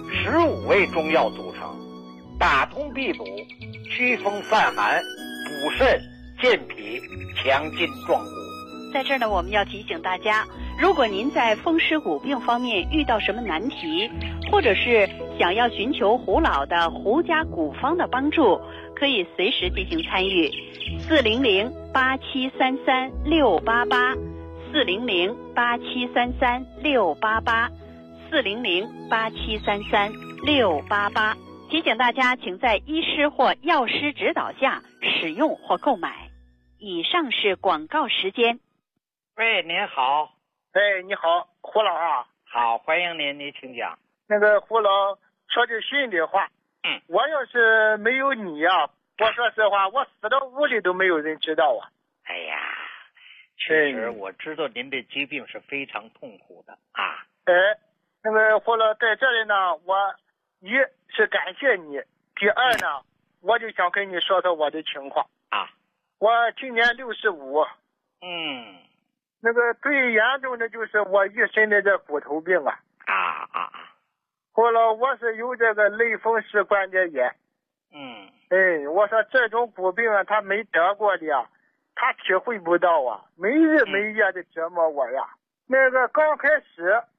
Speaker 15: 15味中药组成，打通闭阻，祛风散寒，补肾健脾，强筋壮骨。
Speaker 10: 在这儿呢，我们要提醒大家，如果您在风湿骨病方面遇到什么难题，或者是想要寻求胡老的胡家古方的帮助，可以随时进行参与。400-8733-688，400-8733-688，400-8733-688。提醒大家，请在医师或药师指导下使用或购买。以上是广告时间。
Speaker 15: 喂，您好。
Speaker 14: 你好，胡老啊。
Speaker 15: 好，欢迎您，您请讲。
Speaker 14: 那个胡老说句心里话，我要是没有你呀，我说实话，我死到屋里都没有人知道啊。
Speaker 15: 哎呀，确实我知道您的疾病是非常痛苦的啊。
Speaker 14: 那个胡老在这里呢，我一是感谢你，第二呢，我就想跟你说说我的情况
Speaker 15: 啊。
Speaker 14: 我今年65。那个最严重的就是我一身的这骨头病啊。后来我是有这个类风湿关节炎。我说这种骨病啊，他没得过的呀，他体会不到啊，没日没夜的折磨我呀。那个刚开始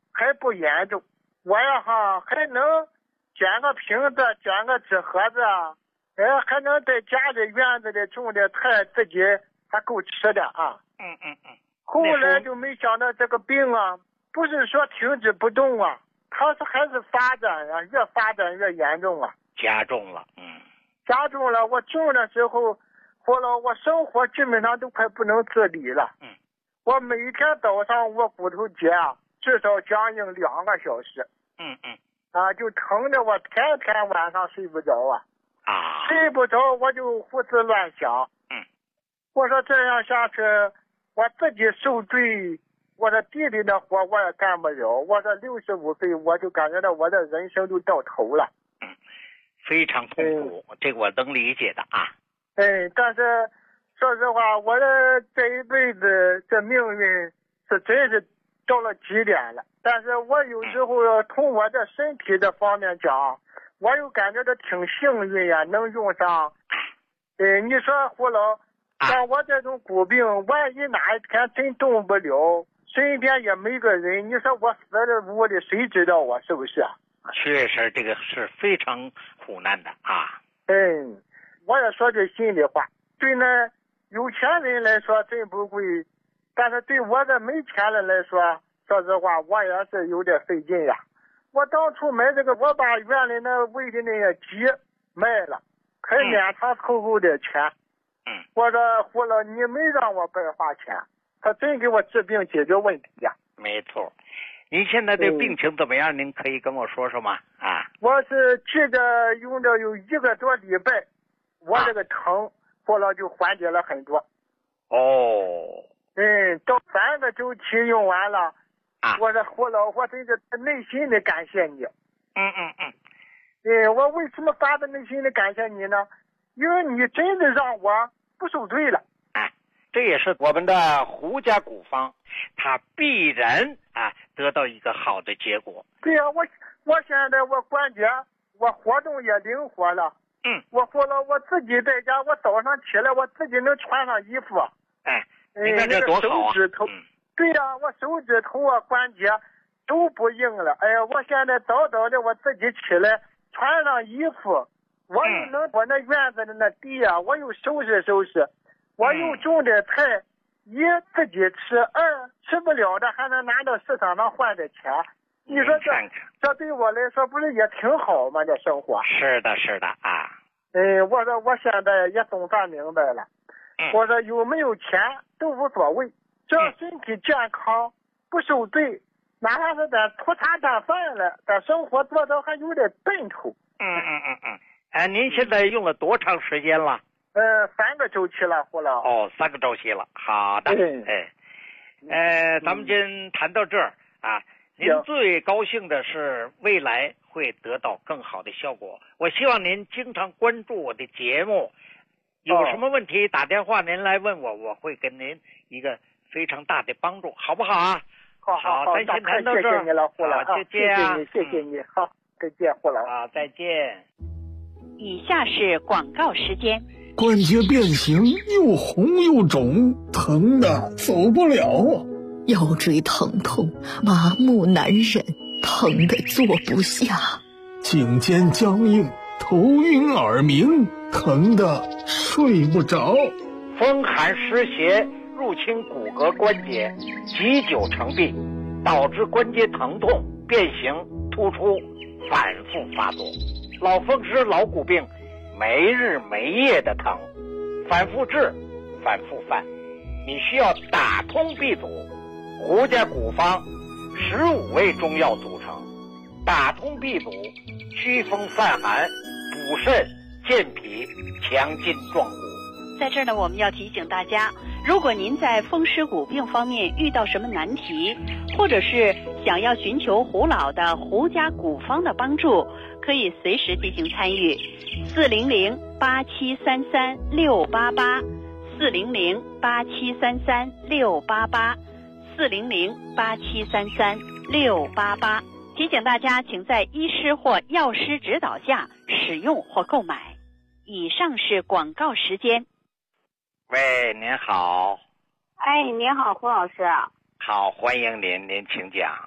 Speaker 17: 还不严重，我呀还能捡个瓶子，捡个纸盒子啊，还能在家里院子里种的菜自己还够吃的啊。后来就没想到这个病啊，不是说停止不动啊，它还是发展啊，越发展越严重啊，
Speaker 15: 加重了。
Speaker 17: 加重了。我重的时候，后来我生活基本上都快不能自理了。我每天早上我骨头节啊，至少将近2个小时。就疼的我天天晚上睡不着啊。睡不着我就胡思乱想。我说这样下去，我自己受罪，我的弟弟的活我也干不了。我说65岁，我就感觉到我的人生都到头了。
Speaker 15: 非常痛苦，这个我能理解的啊。
Speaker 17: 但是说实话，我的这一辈子这命运是真是到了极点了。但是我有时候从我的身体这方面讲，我又感觉到挺幸运呀，能用上。你说胡老，像我这种骨病，万一哪一天真动不了，身边也没个人，你说我死在屋里，谁知道我是不是？
Speaker 15: 确实，这个是非常苦难的啊。
Speaker 17: 我也说句心里话，对那有钱人来说真不贵，但是对我这没钱人来说，说实话我也是有点费劲呀。我当初买这个，我把院里那喂的那些鸡卖了，还撵他凑够点钱。我说胡老，你没让我白花钱，他真给我治病解决问题呀。
Speaker 15: 没错。您现在的病情怎么样？您可以跟我说说吗？
Speaker 17: 我是记得用了有1个多礼拜，我这个疼后来就缓解了很多。到3个周期用完了，我说胡老，我真是内心的感谢你。我为什么发自内心的感谢你呢？因为你真的让我不受罪了。
Speaker 15: 这也是我们的胡家古方，它必然得到一个好的结果。
Speaker 17: 对呀，我现在我关节我活动也灵活了。我后来我自己在家，我早上起来我自己能穿上衣服。
Speaker 15: 你看这多好啊！
Speaker 17: 手指头，对呀，我手指头啊关节都不硬了。我现在早早的我自己起来穿上衣服，我又能把那院子的那地啊，我又收拾收拾。我又种点菜，一自己吃，吃不了的还能拿到市场上换点钱。你说这对我来说不是也挺好吗？这生活。
Speaker 15: 是的，是的啊。
Speaker 17: 我说我现在也总算明白了。我说有没有钱都无所谓，只要身体健康，不受罪，哪怕是点粗茶淡饭了，但生活做到还有点奔头。
Speaker 15: 您现在用了多长时间了
Speaker 17: ？3个周期了，胡老。
Speaker 15: 3个周期了。好的。咱们先谈到这儿啊。您最高兴的是未来会得到更好的效果。我希望您经常关注我的节目，有什么问题打电话您来问我，我会给您一个非常大的帮助，好不好啊？
Speaker 17: 好，
Speaker 15: 咱先谈到这儿。
Speaker 17: 谢谢你了，胡老。
Speaker 15: 再见啊！
Speaker 17: 谢谢你。好，再见，胡老。
Speaker 15: 好，再见。
Speaker 10: 以下是广告时间。
Speaker 11: 关节变形，又红又肿，疼的走不了啊！
Speaker 12: 腰椎疼痛，麻木难忍，疼得坐不下；
Speaker 11: 颈肩僵硬，头晕耳鸣，疼得睡不着；
Speaker 15: 风寒湿邪入侵骨骼关节，积久成病，导致关节疼痛、变形、突出，反复发作。老风湿、老骨病，没日没夜的疼，反复治，反复犯。你需要打通闭阻。胡家古方15味中药组成，打通闭阻，祛风散寒，补肾健脾，强筋壮骨。
Speaker 10: 在这儿呢，我们要提醒大家，如果您在风湿骨病方面遇到什么难题，或者是想要寻求胡老的胡家古方的帮助，可以随时进行参与。400-8733-688，400-8733-688，400-8733-688。提醒大家，请在医师或药师指导下使用或购买。以上是广告时间。
Speaker 15: 喂，您好。
Speaker 18: 您好，胡老师。
Speaker 15: 好，欢迎您，您请讲。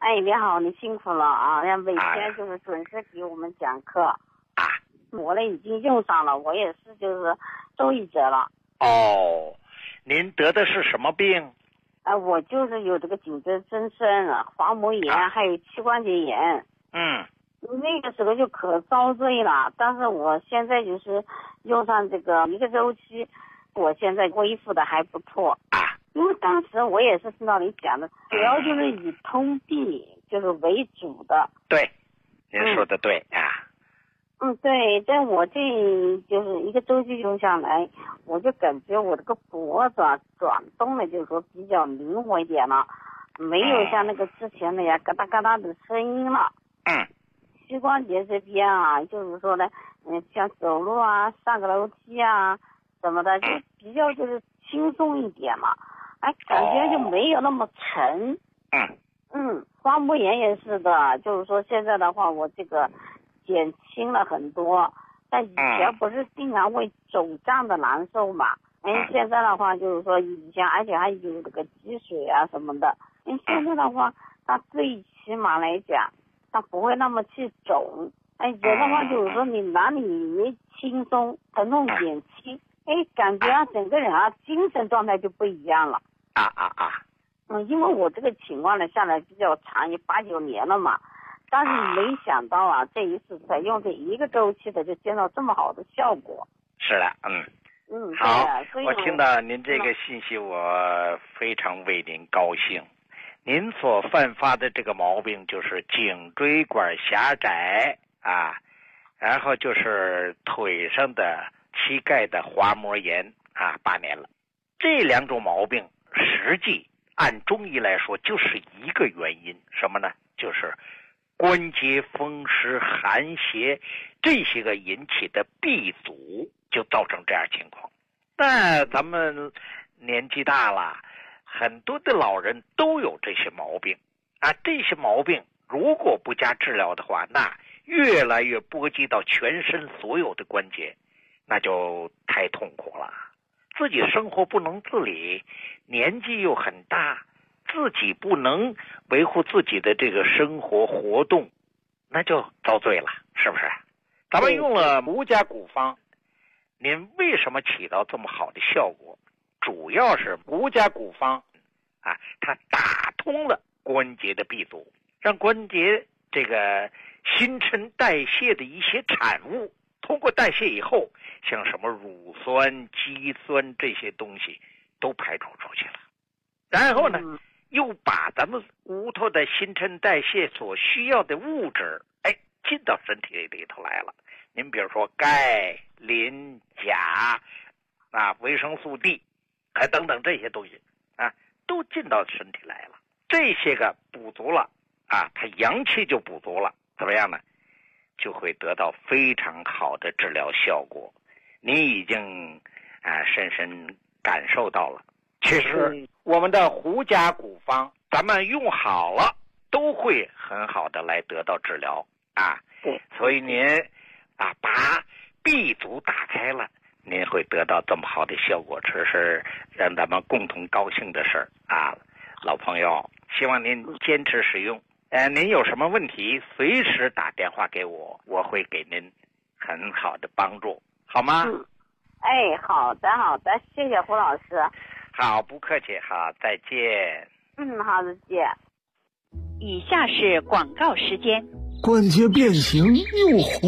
Speaker 18: 哎，你好，你辛苦了啊！每天就是准时给我们讲课啊。我呢已经用上了，我也是就是受益者了。
Speaker 15: 哦，您得的是什么病？
Speaker 18: 我就是有这个颈椎增生、滑膜炎，还有膝关节炎。那个时候就可遭罪了，但是我现在就是用上这个1个周期，我现在恢复的还不错。因为当时我也是听到你讲的，主要就是以通臂就是为主的。
Speaker 15: 对，您说的对啊。
Speaker 18: 对，但我这就是1个周期用下来，我就感觉我这个脖子转动的就是说比较灵活一点了，没有像那个之前的呀嘎哒嘎哒的声音了。膝关节这边啊，就是说呢，像走路啊、上个楼梯啊什么的，就比较就是轻松一点嘛。感觉就没有那么沉。滑膜炎也是的，就是说现在的话，我这个减轻了很多。但以前不是经常会肿胀的难受嘛？现在的话就是说以前，而且还有这个积水啊什么的。现在的话，它最起码来讲，它不会那么去肿。有的话就是说你哪里一轻松，疼痛减轻，感觉整个人精神状态就不一样了。因为我这个情况呢下来比较长，也8、9年了嘛，但是没想到这一次才用这1个周期的就见到这么好的效果。
Speaker 15: 是的，好，我听到您这个信息，我非常为您高兴。您所犯发的这个毛病就是颈椎管狭窄啊，然后就是腿上的膝盖的滑膜炎啊，8年了。这2种毛病实际按中医来说就是一个原因，什么呢？就是关节风湿寒邪这些个引起的闭阻，就造成这样情况。那咱们年纪大了，很多的老人都有这些毛病啊，这些毛病如果不加治疗的话，那越来越波及到全身所有的关节，那就太痛苦了。自己生活不能自理，年纪又很大，自己不能维护自己的这个生活活动，那就遭罪了，是不是？咱们用了吴家古方，您为什么起到这么好的效果？主要是吴家古方啊，它打通了关节的闭阻，让关节这个新陈代谢的一些产物通过代谢以后，像什么乳酸、肌酸这些东西都排除出去了，然后呢，又把咱们骨头的新陈代谢所需要的物质，进到身体里头来了。您比如说钙、磷、钾啊、维生素 D， 等等这些东西啊，都进到身体来了。这些个补足了啊，它阳气就补足了，怎么样呢？就会得到非常好的治疗效果。你已经深深感受到了。其实我们的胡家古方，咱们用好了都会很好的来得到治疗啊。所以您把闭阻打开了，您会得到这么好的效果，这是让咱们共同高兴的事儿啊，老朋友。希望您坚持使用。您有什么问题，随时打电话给我，我会给您很好的帮助，好吗？
Speaker 18: 好的，谢谢胡老师。
Speaker 15: 好，不客气，好，再见。
Speaker 18: 好，再见。
Speaker 7: 以下是广告时间。
Speaker 11: 关节变形又